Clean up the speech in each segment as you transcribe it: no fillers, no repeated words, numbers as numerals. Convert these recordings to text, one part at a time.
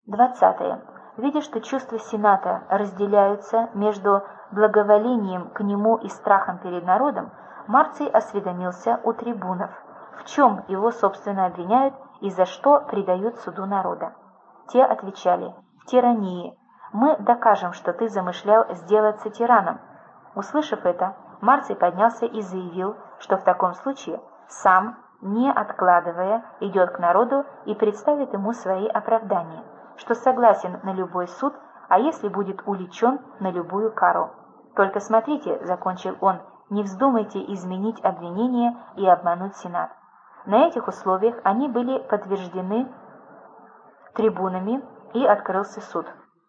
20. Видя, что чувства Сената разделяются между благоволением к нему и страхом перед народом, Марций осведомился у трибунов, в чем его собственно обвиняют и за что предают суду народа. Те отвечали: в тирании. Мы докажем, что ты замышлял сделаться тираном. Услышав это, Марций поднялся и заявил, что в таком случае сам, не откладывая, идет к народу и представит ему свои оправдания, что согласен на любой суд, а если будет уличен, на любую кару. «Только смотрите», — закончил он, — «не вздумайте изменить обвинение и обмануть Сенат». На этих условиях они были подтверждены трибунами, и открылся суд.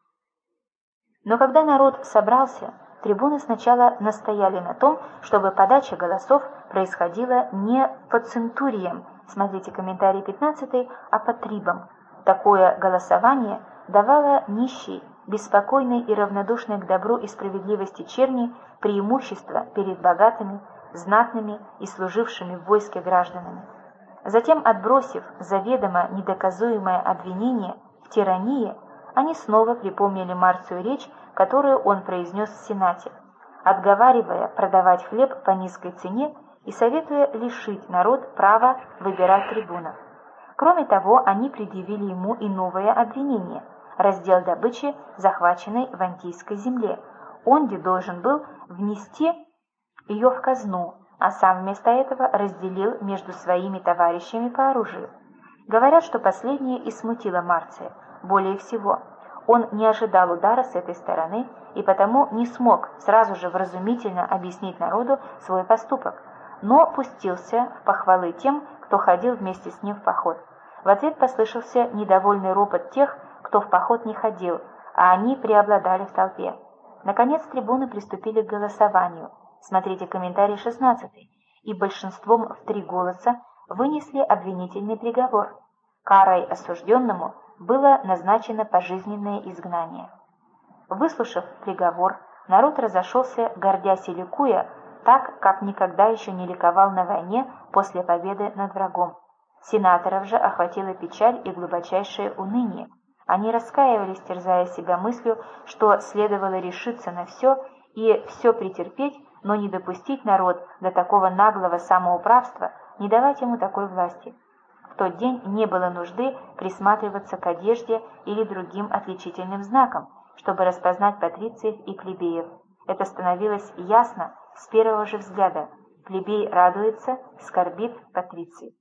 Но когда народ собрался, трибуны сначала настояли на том, чтобы подача голосов происходила не по центуриям, смотрите комментарий 15, а по трибам. Такое голосование давало нищей, беспокойной и равнодушной к добру и справедливости черни преимущество перед богатыми, знатными и служившими в войске гражданами. Затем, отбросив заведомо недоказуемое обвинение в тирании, они снова припомнили Марцию речь, которую он произнес в Сенате, отговаривая продавать хлеб по низкой цене и советуя лишить народ права выбирать трибунов. Кроме того, они предъявили ему и новое обвинение – раздел добычи, захваченной в Антийской земле. Он где должен был внести ее в казну, а сам вместо этого разделил между своими товарищами по оружию. Говорят, что последнее и смутило Марция более всего. Он не ожидал удара с этой стороны и потому не смог сразу же вразумительно объяснить народу свой поступок, но пустился в похвалы тем, кто ходил вместе с ним в поход. В ответ послышался недовольный ропот тех, кто в поход не ходил, а они преобладали в толпе. Наконец трибуны приступили к голосованию. Смотрите комментарий 16, и большинством в 3 голоса вынесли обвинительный приговор. Карой осужденному было назначено пожизненное изгнание. Выслушав приговор, народ разошелся, гордясь и ликуя, так, как никогда еще не ликовал на войне после победы над врагом. Сенаторов же охватила печаль и глубочайшее уныние. Они раскаивались, терзая себя мыслью, что следовало решиться на все и все претерпеть, но не допустить народ до такого наглого самоуправства, не давать ему такой власти. В тот день не было нужды присматриваться к одежде или другим отличительным знакам, чтобы распознать патрициев и плебеев. Это становилось ясно с первого же взгляда. Плебей радуется, скорбит патриций.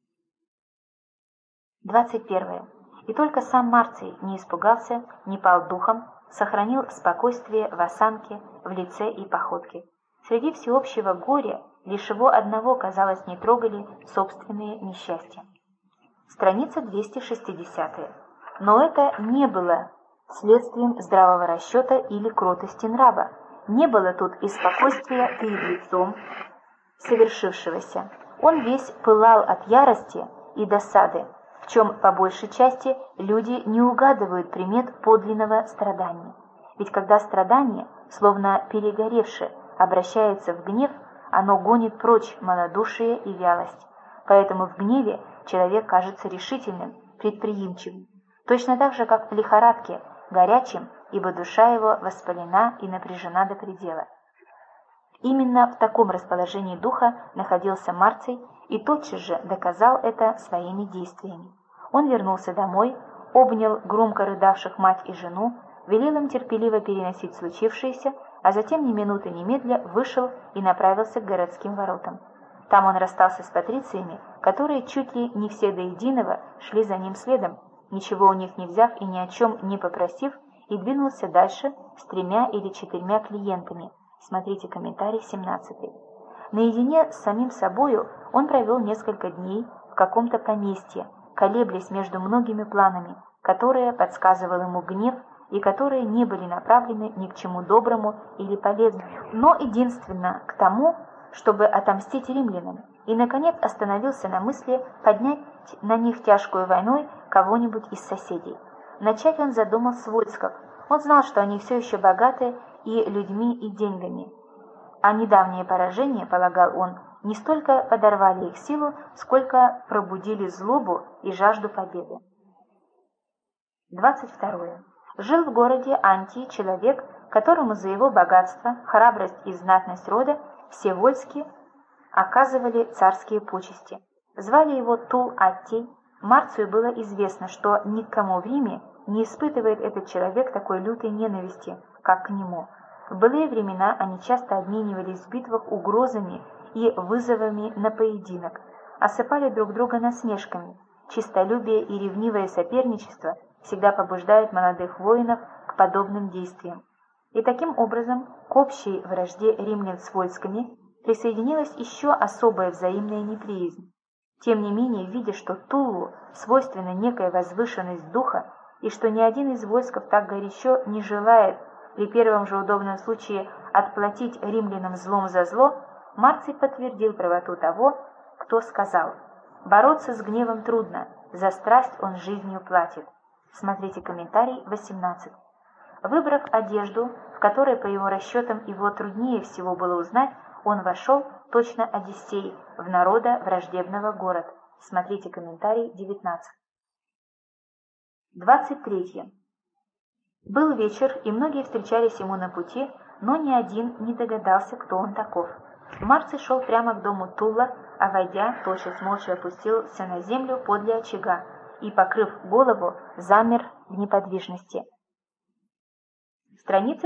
21. И только сам Марций не испугался, не пал духом, сохранил спокойствие в осанке, в лице и походке. Среди всеобщего горя лишь его одного, казалось, не трогали собственные несчастья. Страница 260. Но это не было следствием здравого расчета или кротости нрава. Не было тут и спокойствия перед лицом совершившегося. Он весь пылал от ярости и досады, в чем по большей части люди не угадывают примет подлинного страдания. Ведь когда страдание, словно перегоревшее, обращается в гнев, оно гонит прочь малодушие и вялость. Поэтому в гневе человек кажется решительным, предприимчивым, точно так же, как в лихорадке, горячим, ибо душа его воспалена и напряжена до предела. Именно в таком расположении духа находился Марций и тотчас же доказал это своими действиями. Он вернулся домой, обнял громко рыдавших мать и жену, велел им терпеливо переносить случившееся, а затем ни минуты немедля вышел и направился к городским воротам. Там он расстался с патрициями, которые чуть ли не все до единого шли за ним следом, ничего у них не взяв и ни о чем не попросив, и двинулся дальше с 3 или 4 клиентами. Смотрите комментарий 17. Наедине с самим собою он провел несколько дней в каком-то поместье, колеблясь между многими планами, которые подсказывал ему гнев и которые не были направлены ни к чему доброму или полезному, но единственно к тому, чтобы отомстить римлянам, и, наконец, остановился на мысли поднять на них тяжкую войной кого-нибудь из соседей. Начать он задумал с войсков. Он знал, что они все еще богаты и людьми, и деньгами. А недавние поражения, полагал он, не столько подорвали их силу, сколько пробудили злобу и жажду победы. 22. Жил в городе Антии человек, которому за его богатство, храбрость и знатность рода все войски оказывали царские почести. Звали его Тул-Аттий. Марцию было известно, что никому в Риме не испытывает этот человек такой лютой ненависти, как к нему. В былые времена они часто обменивались в битвах угрозами и вызовами на поединок, осыпали друг друга насмешками. Честолюбие и ревнивое соперничество всегда побуждают молодых воинов к подобным действиям. И таким образом к общей вражде римлян с войсками присоединилась еще особая взаимная неприязнь. Тем не менее, видя, что Туллу свойственна некая возвышенность духа, и что ни один из войсков так горячо не желает при первом же удобном случае отплатить римлянам злом за зло, Марций подтвердил правоту того, кто сказал: «Бороться с гневом трудно, за страсть он жизнью платит». Смотрите комментарий 18. Выбрав одежду, в которой, по его расчетам, его труднее всего было узнать, он вошел, точно Одиссей, в народа враждебного город. Смотрите комментарий 19. 23. Был вечер, и многие встречались ему на пути, но ни один не догадался, кто он таков. Марций шел прямо к дому Тула, а войдя, тотчас молча опустился на землю подле очага и, покрыв голову, замер в неподвижности. Страница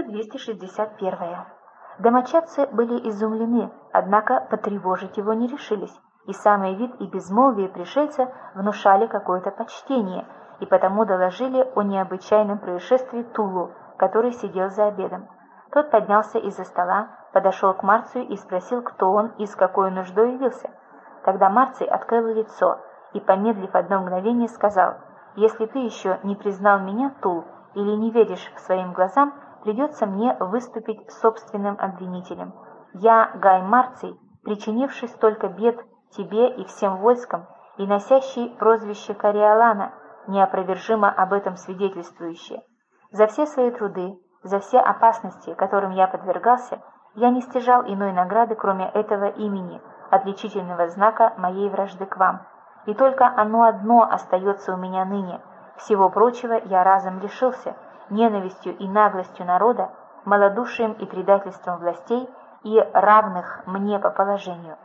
261. Домочадцы были изумлены, однако потревожить его не решились, и самый вид и безмолвие пришельца внушали какое-то почтение, и потому доложили о необычайном происшествии Тулу, который сидел за обедом. Тот поднялся из-за стола, подошел к Марцию и спросил, кто он и с какой нуждой явился. Тогда Марций открыл лицо и, помедлив одно мгновение, сказал: «Если ты еще не признал меня, Тул, или не веришь своим глазам, придется мне выступить собственным обвинителем. Я, Гай Марций, причинивший столько бед тебе и всем войскам, и носящий прозвище Кориолана, неопровержимо об этом свидетельствующее. За все свои труды, за все опасности, которым я подвергался, я не стяжал иной награды, кроме этого имени, отличительного знака моей вражды к вам. И только оно одно остается у меня ныне. Всего прочего я разом лишился, ненавистью и наглостью народа, малодушием и предательством властей и равных мне по положению.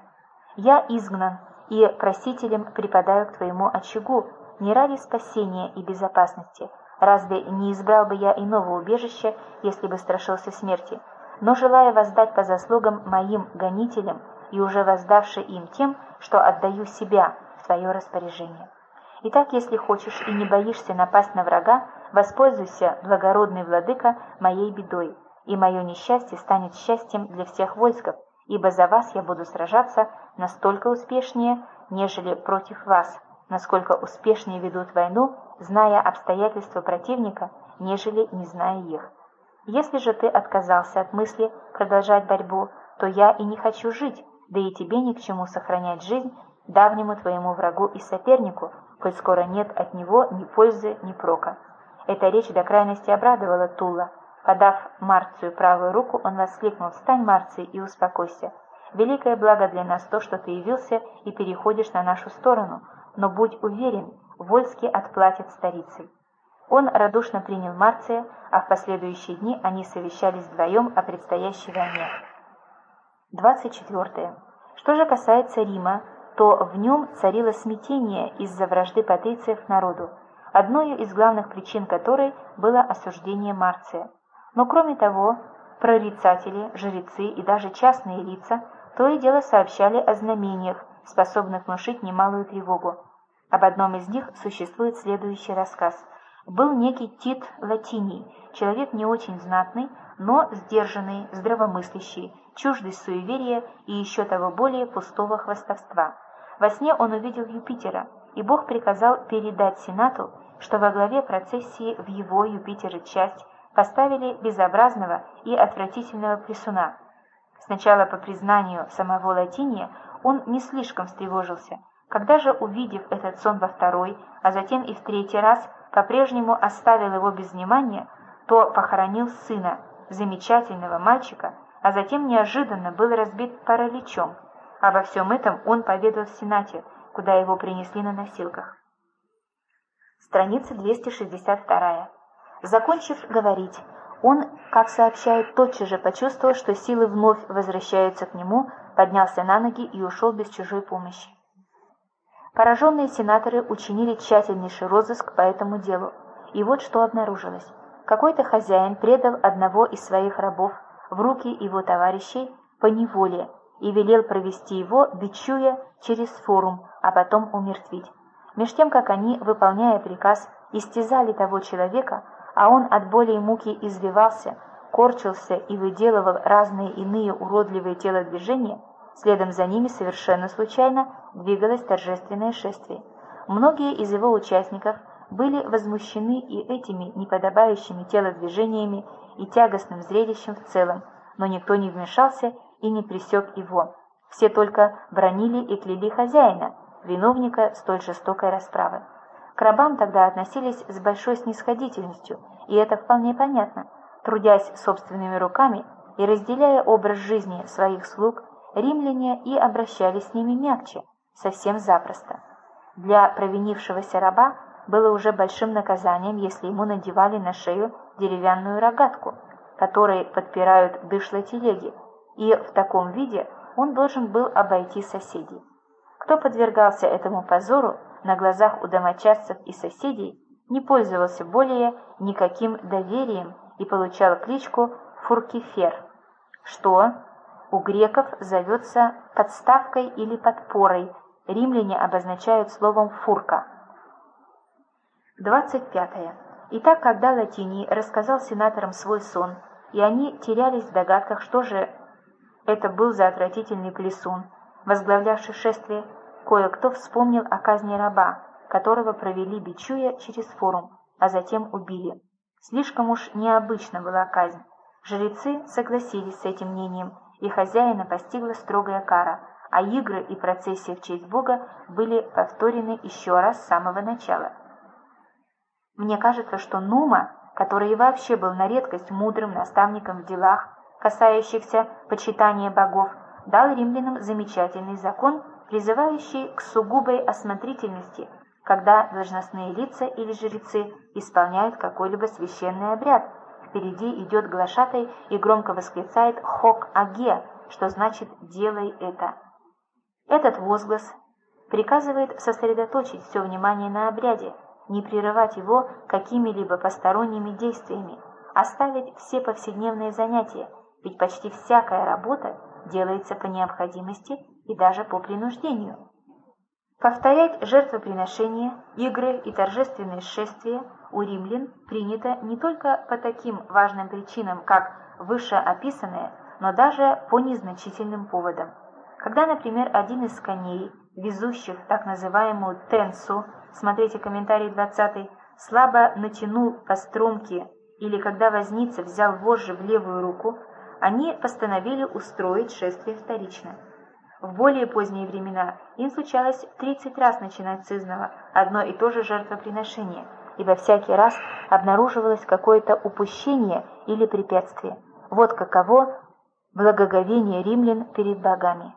Я изгнан и просителем припадаю к твоему очагу, не ради спасения и безопасности. Разве не избрал бы я иного убежища, если бы страшился смерти, но желая воздать по заслугам моим гонителям и уже воздавши им тем, что отдаю себя в твое распоряжение. Итак, если хочешь и не боишься напасть на врага, воспользуйся, благородный владыка, моей бедой, и мое несчастье станет счастьем для всех войсков, ибо за вас я буду сражаться настолько успешнее, нежели против вас, насколько успешнее ведут войну, зная обстоятельства противника, нежели не зная их. Если же ты отказался от мысли продолжать борьбу, то я и не хочу жить, да и тебе ни к чему сохранять жизнь давнему твоему врагу и сопернику, коль скоро нет от него ни пользы, ни прока». Эта речь до крайности обрадовала Тула. Подав Марцию правую руку, он воскликнул: «Встань, Марций, и успокойся. Великое благо для нас то, что ты явился и переходишь на нашу сторону, но будь уверен, вольски отплатят старицей». Он радушно принял Марция, а в последующие дни они совещались вдвоем о предстоящей войне. 24. Что же касается Рима, то в нем царило смятение из-за вражды патрициев к народу, одной из главных причин которой было осуждение Марция. Но кроме того, прорицатели, жрецы и даже частные лица то и дело сообщали о знамениях, способных внушить немалую тревогу. Об одном из них существует следующий рассказ. Был некий Тит Латиний, человек не очень знатный, но сдержанный, здравомыслящий, чуждый суеверия и еще того более пустого хвастовства. Во сне он увидел Юпитера, и Бог приказал передать Сенату, что во главе процессии в его, Юпитера, часть поставили безобразного и отвратительного плесуна. Сначала, по признанию самого Латиния, он не слишком встревожился. Когда же, увидев этот сон во второй, а затем и в третий раз, по-прежнему оставил его без внимания, то похоронил сына, замечательного мальчика, а затем неожиданно был разбит параличом. Обо всем этом он поведал в Сенате, куда его принесли на носилках. страница 262. Закончив говорить, он, как сообщает, тотчас же почувствовал, что силы вновь возвращаются к нему, поднялся на ноги и ушел без чужой помощи. Пораженные сенаторы учинили тщательнейший розыск по этому делу, и вот что обнаружилось. Какой-то хозяин предал одного из своих рабов в руки его товарищей по неволе и велел провести его, бичуя, через форум, а потом умертвить. Меж тем, как они, выполняя приказ, истязали того человека, а он от боли и муки извивался, корчился и выделывал разные иные уродливые телодвижения, следом за ними совершенно случайно двигалось торжественное шествие. Многие из его участников были возмущены и этими неподобающими телодвижениями и тягостным зрелищем в целом, но никто не вмешался и не пресек его. Все только бранили и кляли хозяина, виновника столь жестокой расправы. К рабам тогда относились с большой снисходительностью, и это вполне понятно. Трудясь собственными руками и разделяя образ жизни своих слуг, римляне и обращались с ними мягче, совсем запросто. Для провинившегося раба было уже большим наказанием, если ему надевали на шею деревянную рогатку, которой подпирают дышло телеги, и в таком виде он должен был обойти соседей. Кто подвергался этому позору на глазах у домочадцев и соседей, не пользовался более никаким доверием и получал кличку Фуркифер, что у греков зовется подставкой или подпорой, римляне обозначают словом «фурка». 25. Итак, когда Латиний рассказал сенаторам свой сон, и они терялись в догадках, что же это был за отвратительный плесун, возглавлявший шествие, кое-кто вспомнил о казни раба, которого провели, бичуя, через форум, а затем убили. Слишком уж необычна была казнь. Жрецы согласились с этим мнением, и хозяина постигла строгая кара, а игры и процессия в честь Бога были повторены еще раз с самого начала. Мне кажется, что Нума, который и вообще был на редкость мудрым наставником в делах, касающихся почитания богов, дал римлянам замечательный закон, призывающий к сугубой осмотрительности, когда должностные лица или жрецы исполняют какой-либо священный обряд. Впереди идет глашатай и громко восклицает «Хок аге», что значит «делай это». Этот возглас приказывает сосредоточить все внимание на обряде, не прерывать его какими-либо посторонними действиями, оставить все повседневные занятия, ведь почти всякая работа делается по необходимости и даже по принуждению. Повторять жертвоприношения, игры и торжественные шествия у римлян принято не только по таким важным причинам, как вышеописанные, но даже по незначительным поводам. Когда, например, один из коней, везущих так называемую тенсу, смотрите комментарий 20, слабо натянул по стромке, или когда возница взял вожжи в левую руку, они постановили устроить шествие вторично. В более поздние времена им случалось 30 раз начинать с изного одно и то же жертвоприношение, ибо всякий раз обнаруживалось какое-то упущение или препятствие. Вот каково благоговение римлян перед богами.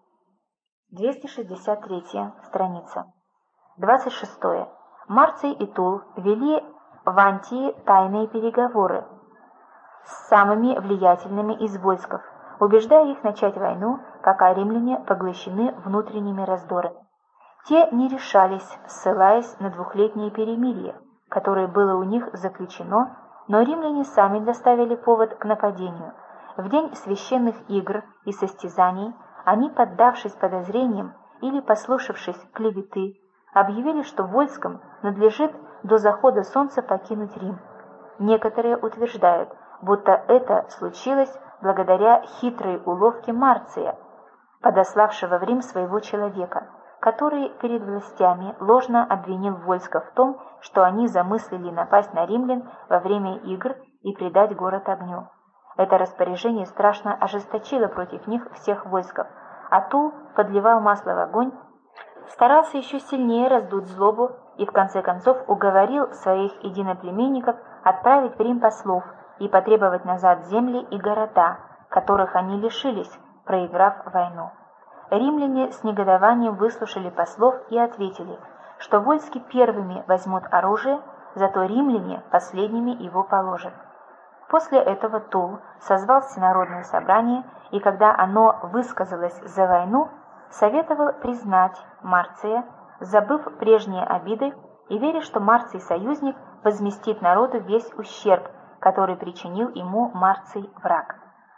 263 страница. 26. Марций и Тул вели в Антии тайные переговоры с самыми влиятельными из войсков, убеждая их начать войну, пока римляне поглощены внутренними раздорами. Те не решались, ссылаясь на двухлетнее перемирие, которое было у них заключено, но римляне сами доставили повод к нападению. В день священных игр и состязаний они, поддавшись подозрениям или послушавшись клеветы, объявили, что войскам надлежит до захода солнца покинуть Рим. Некоторые утверждают, будто это случилось благодаря хитрой уловке Марция, подославшего в Рим своего человека, который перед властями ложно обвинил войско в том, что они замыслили напасть на римлян во время игр и предать город огню. Это распоряжение страшно ожесточило против них всех войсков, а Тул подливал масло в огонь, старался еще сильнее раздуть злобу и в конце концов уговорил своих единоплеменников отправить в Рим послов и потребовать назад земли и города, которых они лишились, проиграв войну. Римляне с негодованием выслушали послов и ответили, что войски первыми возьмут оружие, зато римляне последними его положат. После этого Тул созвал всенародное собрание, и когда оно высказалось за войну, советовал признать Марция, забыв прежние обиды и веря, что Марций союзник возместит народу весь ущерб, который причинил ему Марций враг.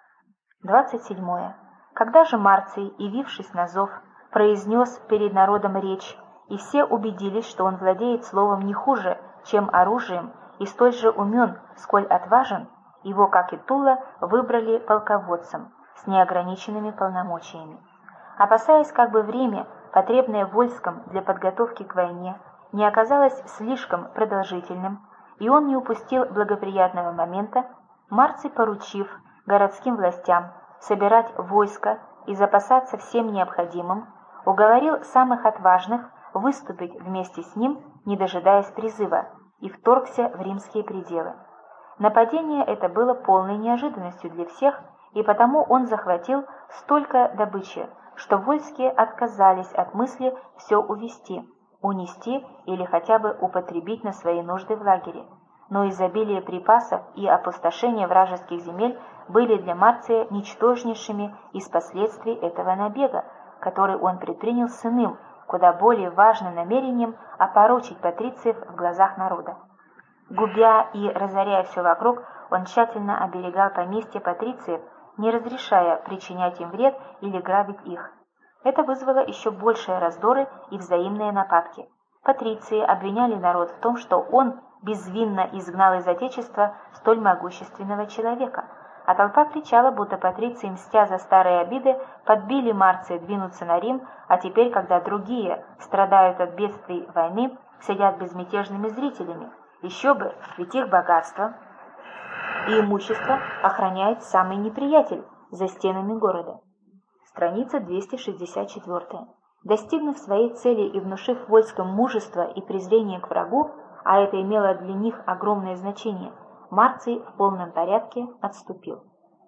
27. Когда же Марций, явившись на зов, произнес перед народом речь, и все убедились, что он владеет словом не хуже, чем оружием, и столь же умен, сколь отважен, его, как и Тула, выбрали полководцем с неограниченными полномочиями. Опасаясь, как бы время, потребное войском для подготовки к войне, не оказалось слишком продолжительным, и он не упустил благоприятного момента, Марций, поручив городским властям собирать войско и запасаться всем необходимым, уговорил самых отважных выступить вместе с ним, не дожидаясь призыва, и вторгся в римские пределы. Нападение это было полной неожиданностью для всех, и потому он захватил столько добычи, что войски отказались от мысли все увести, унести или хотя бы употребить на свои нужды в лагере. Но изобилие припасов и опустошение вражеских земель были для Марция ничтожнейшими из последствий этого набега, который он предпринял с иным, куда более важным намерением опорочить патрициев в глазах народа. Губя и разоряя все вокруг, он тщательно оберегал поместья патрициев, не разрешая причинять им вред или грабить их. Это вызвало еще большие раздоры и взаимные нападки. Патриции обвиняли народ в том, что он безвинно изгнал из Отечества столь могущественного человека, а толпа кричала, будто патриции, мстя за старые обиды, подбили Марция двинуться на Рим, а теперь, когда другие страдают от бедствий войны, сидят безмятежными зрителями. Еще бы, ведь их богатство и имущество охраняет самый неприятель за стенами города. Страница 264. Достигнув своей цели и внушив войскам мужество и презрение к врагу, а это имело для них огромное значение, Марций в полном порядке отступил.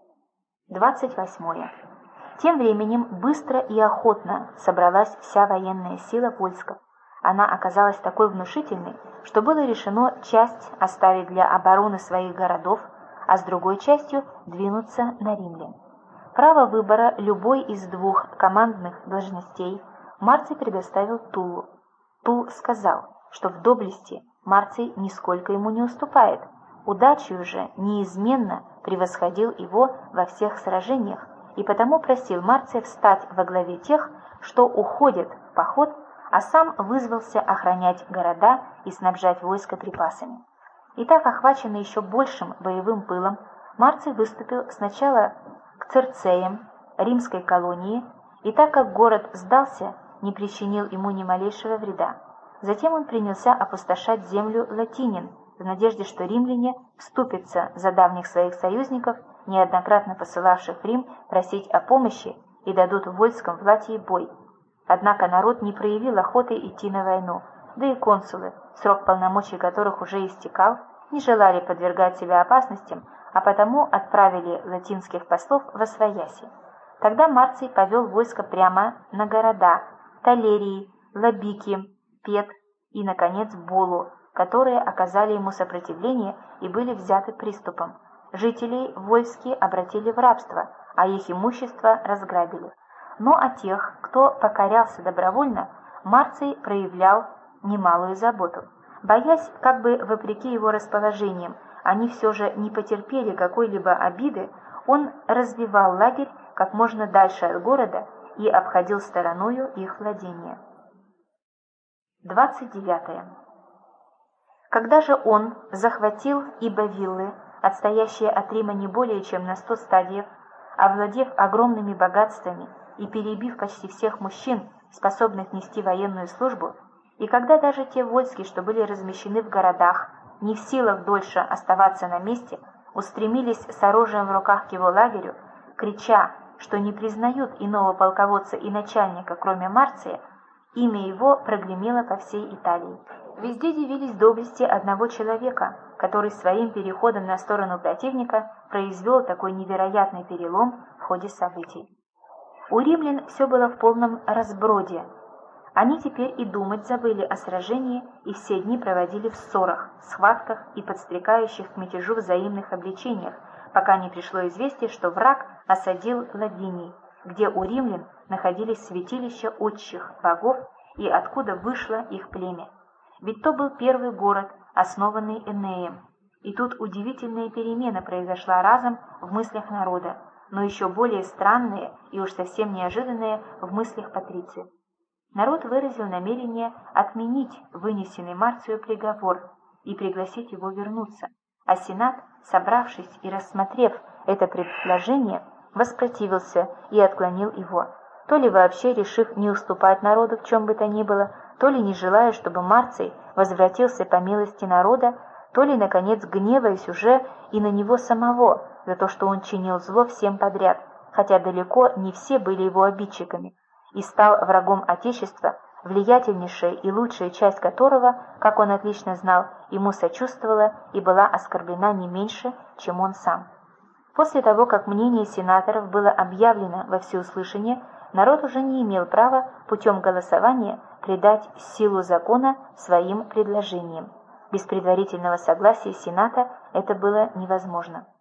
28. Тем временем быстро и охотно собралась вся военная сила войска. Она оказалась такой внушительной, что было решено часть оставить для обороны своих городов, а с другой частью двинуться на римлян. Право выбора любой из двух командных должностей Марций предоставил Тулу. Тул сказал, что в доблести Марций нисколько ему не уступает, удачей же неизменно превосходил его во всех сражениях, и потому просил Марция встать во главе тех, что уходят в поход, а сам вызвался охранять города и снабжать войско припасами. Итак, охваченный еще большим боевым пылом, Марций выступил сначала к Цирцеям, римской колонии, и так как город сдался, не причинил ему ни малейшего вреда. Затем он принялся опустошать землю латинин, в надежде, что римляне вступятся за давних своих союзников, неоднократно посылавших в Рим просить о помощи, и дадут войскам в Латии бой. Однако народ не проявил охоты идти на войну, да и консулы, срок полномочий которых уже истекал, не желали подвергать себя опасностям, а потому отправили латинских послов восвояси. Тогда Марций повел войско прямо на города Талерии, Лабики, Пет и, наконец, Болу, которые оказали ему сопротивление и были взяты приступом. Жителей войски обратили в рабство, а их имущество разграбили. Но о тех, кто покорялся добровольно, Марций проявлял немалую заботу. Боясь, как бы вопреки его расположениям, они все же не потерпели какой-либо обиды, он развивал лагерь как можно дальше от города и обходил стороною их владения. 29. Когда же он захватил Ибовиллы, отстоящие от Рима не более чем на 100 стадиев, овладев огромными богатствами и перебив почти всех мужчин, способных нести военную службу, и когда даже те войски, что были размещены в городах, не в силах дольше оставаться на месте, устремились с оружием в руках к его лагерю, крича, что не признают иного полководца и начальника, кроме Марция, имя его прогремело по всей Италии. Везде дивились доблести одного человека, который своим переходом на сторону противника произвел такой невероятный перелом в ходе событий. У римлян все было в полном разброде. Они теперь и думать забыли о сражении и все дни проводили в ссорах, схватках и подстрекающих к мятежу взаимных обличениях, пока не пришло известие, что враг осадил Лавиний, где у римлян находились святилища отчих богов и откуда вышло их племя. Ведь то был первый город, основанный Энеем. И тут удивительная перемена произошла разом в мыслях народа, но еще более странные и уж совсем неожиданные в мыслях патрициев. Народ выразил намерение отменить вынесенный Марцию приговор и пригласить его вернуться, а Сенат, собравшись и рассмотрев это предложение, воспротивился и отклонил его, то ли вообще решив не уступать народу в чем бы то ни было, то ли не желая, чтобы Марций возвратился по милости народа, то ли, наконец, гневаясь уже и на него самого за то, что он чинил зло всем подряд, хотя далеко не все были его обидчиками, и стал врагом Отечества, влиятельнейшая и лучшая часть которого, как он отлично знал, ему сочувствовала и была оскорблена не меньше, чем он сам. После того, как мнение сенаторов было объявлено во всеуслышание, народ уже не имел права путем голосования придать силу закона своим предложениям. Без предварительного согласия Сената это было невозможно.